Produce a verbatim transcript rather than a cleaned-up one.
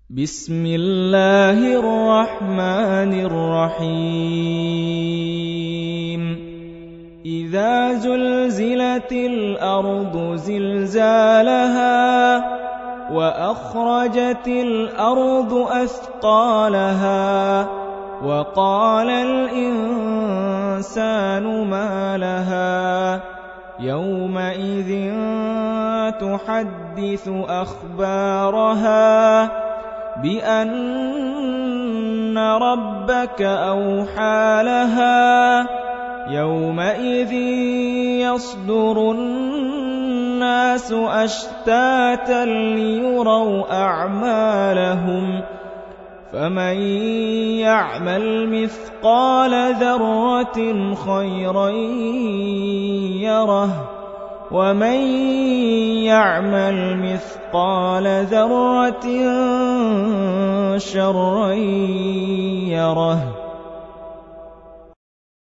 بسم الله الرحمن الرحيم إذا زلزلت الأرض زلزالها وأخرجت الأرض أثقالها وقال الإنسان ما لها يومئذ تحدث أخبارها بأن ربك أوحى لها يومئذ يصدر الناس أشتاتا ليروا أعمالهم فمن يعمل مثقال ذرة خيرا يره ومن يعمل مثقال ذرة شرا يره